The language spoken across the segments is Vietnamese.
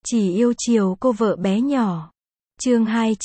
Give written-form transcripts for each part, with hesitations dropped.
Chỉ yêu chiều cô vợ bé nhỏ. Chương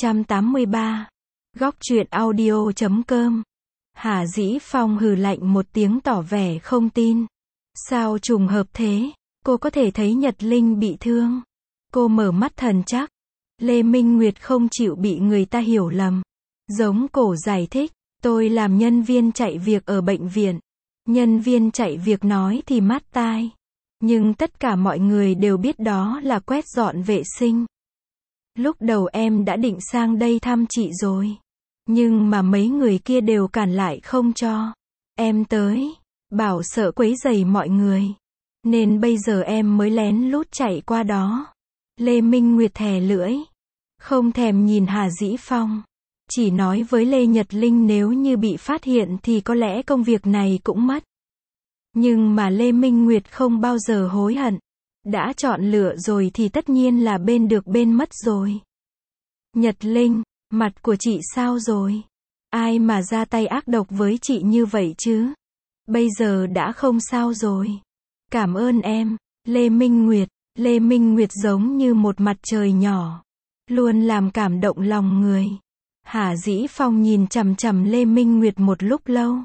283. Góc truyện audio.com. Hà Dĩ Phong hừ lạnh một tiếng tỏ vẻ không tin. Sao trùng hợp thế? Cô có thể thấy Nhật Linh bị thương. Cô mở mắt thần chắc. Lê Minh Nguyệt không chịu bị người ta hiểu lầm. Giống cổ giải thích, tôi làm nhân viên chạy việc ở bệnh viện. Nhân viên chạy việc nói thì mát tai. Nhưng tất cả mọi người đều biết đó là quét dọn vệ sinh. Lúc đầu em đã định sang đây thăm chị rồi. Nhưng mà mấy người kia đều cản lại không cho em tới. Bảo sợ quấy rầy mọi người. Nên bây giờ em mới lén lút chạy qua đó. Lê Minh Nguyệt thè lưỡi. Không thèm nhìn Hà Dĩ Phong. Chỉ nói với Lê Nhật Linh nếu như bị phát hiện thì có lẽ công việc này cũng mất. Nhưng mà Lê Minh Nguyệt không bao giờ hối hận. Đã chọn lựa rồi thì tất nhiên là bên được bên mất rồi. Nhật Linh, mặt của chị sao rồi? Ai mà ra tay ác độc với chị như vậy chứ? Bây giờ đã không sao rồi. Cảm ơn em, Lê Minh Nguyệt. Lê Minh Nguyệt giống như một mặt trời nhỏ. Luôn làm cảm động lòng người. Hà Dĩ Phong nhìn chằm chằm Lê Minh Nguyệt một lúc lâu.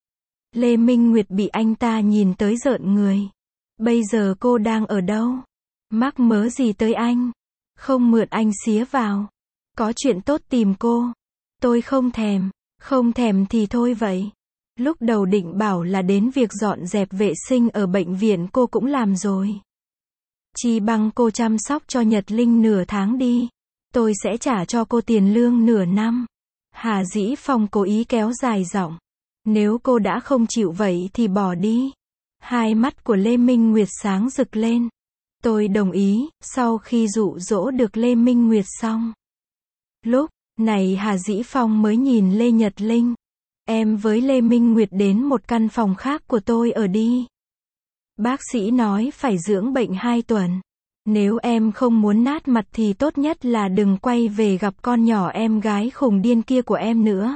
Lê Minh Nguyệt bị anh ta nhìn tới rợn người. Bây giờ cô đang ở đâu? Mắc mớ gì tới anh? Không mượn anh xía vào. Có chuyện tốt tìm cô. Tôi không thèm. Không thèm thì thôi vậy. Lúc đầu định bảo là đến việc dọn dẹp vệ sinh ở bệnh viện cô cũng làm rồi. Chi bằng cô chăm sóc cho Nhật Linh nửa tháng đi. Tôi sẽ trả cho cô tiền lương nửa năm. Hà Dĩ Phong cố ý kéo dài giọng. Nếu cô đã không chịu vậy thì bỏ đi. Hai mắt của Lê Minh Nguyệt sáng rực lên. Tôi đồng ý. Sau khi dụ dỗ được Lê Minh Nguyệt xong. Lúc này Hà Dĩ Phong mới nhìn Lê Nhật Linh. Em với Lê Minh Nguyệt đến một căn phòng khác của tôi ở đi. Bác sĩ nói phải dưỡng bệnh 2 tuần. Nếu em không muốn nát mặt thì tốt nhất là đừng quay về gặp con nhỏ em gái khùng điên kia của em nữa.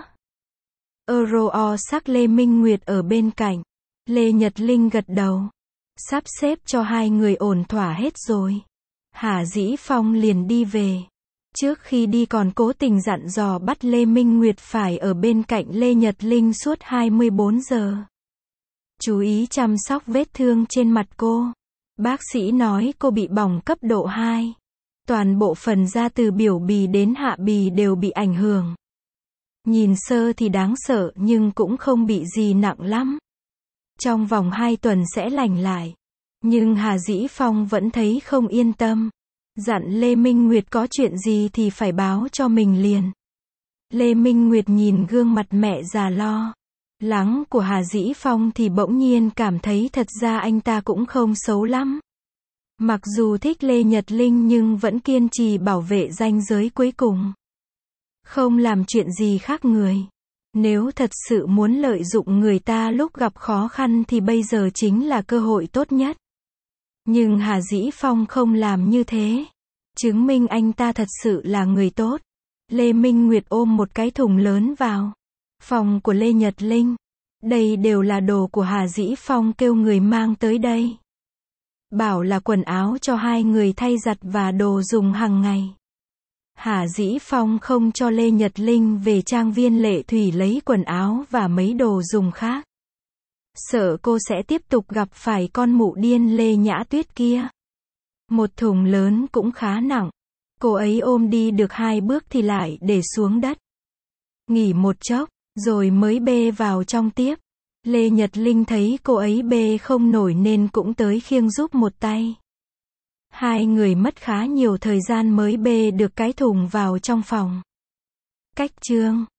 Sắc Lê Minh Nguyệt ở bên cạnh. Lê Nhật Linh gật đầu. Sắp xếp cho hai người ổn thỏa hết rồi. Hà Dĩ Phong liền đi về. Trước khi đi còn cố tình dặn dò bắt Lê Minh Nguyệt phải ở bên cạnh Lê Nhật Linh suốt 24 giờ. Chú ý chăm sóc vết thương trên mặt cô. Bác sĩ nói cô bị bỏng cấp độ 2. Toàn bộ phần da từ biểu bì đến hạ bì đều bị ảnh hưởng. Nhìn sơ thì đáng sợ nhưng cũng không bị gì nặng lắm. Trong vòng 2 tuần sẽ lành lại. Nhưng Hà Dĩ Phong vẫn thấy không yên tâm. Dặn Lê Minh Nguyệt có chuyện gì thì phải báo cho mình liền. Lê Minh Nguyệt nhìn gương mặt mẹ già lo lắng của Hà Dĩ Phong thì bỗng nhiên cảm thấy thật ra anh ta cũng không xấu lắm. Mặc dù thích Lê Nhật Linh nhưng vẫn kiên trì bảo vệ ranh giới cuối cùng. Không làm chuyện gì khác người. Nếu thật sự muốn lợi dụng người ta lúc gặp khó khăn thì bây giờ chính là cơ hội tốt nhất. Nhưng Hà Dĩ Phong không làm như thế. Chứng minh anh ta thật sự là người tốt. Lê Minh Nguyệt ôm một cái thùng lớn vào phòng của Lê Nhật Linh. Đây đều là đồ của Hà Dĩ Phong kêu người mang tới đây. Bảo là quần áo cho hai người thay giặt và đồ dùng hàng ngày. Hà Dĩ Phong không cho Lê Nhật Linh về trang viên Lệ Thủy lấy quần áo và mấy đồ dùng khác. Sợ cô sẽ tiếp tục gặp phải con mụ điên Lê Nhã Tuyết kia. Một thùng lớn cũng khá nặng. Cô ấy ôm đi được 2 bước thì lại để xuống đất. Nghỉ một chốc, rồi mới bê vào trong tiếp. Lê Nhật Linh thấy cô ấy bê không nổi nên cũng tới khiêng giúp một tay. Hai người mất khá nhiều thời gian mới bê được cái thùng vào trong phòng. Cách chương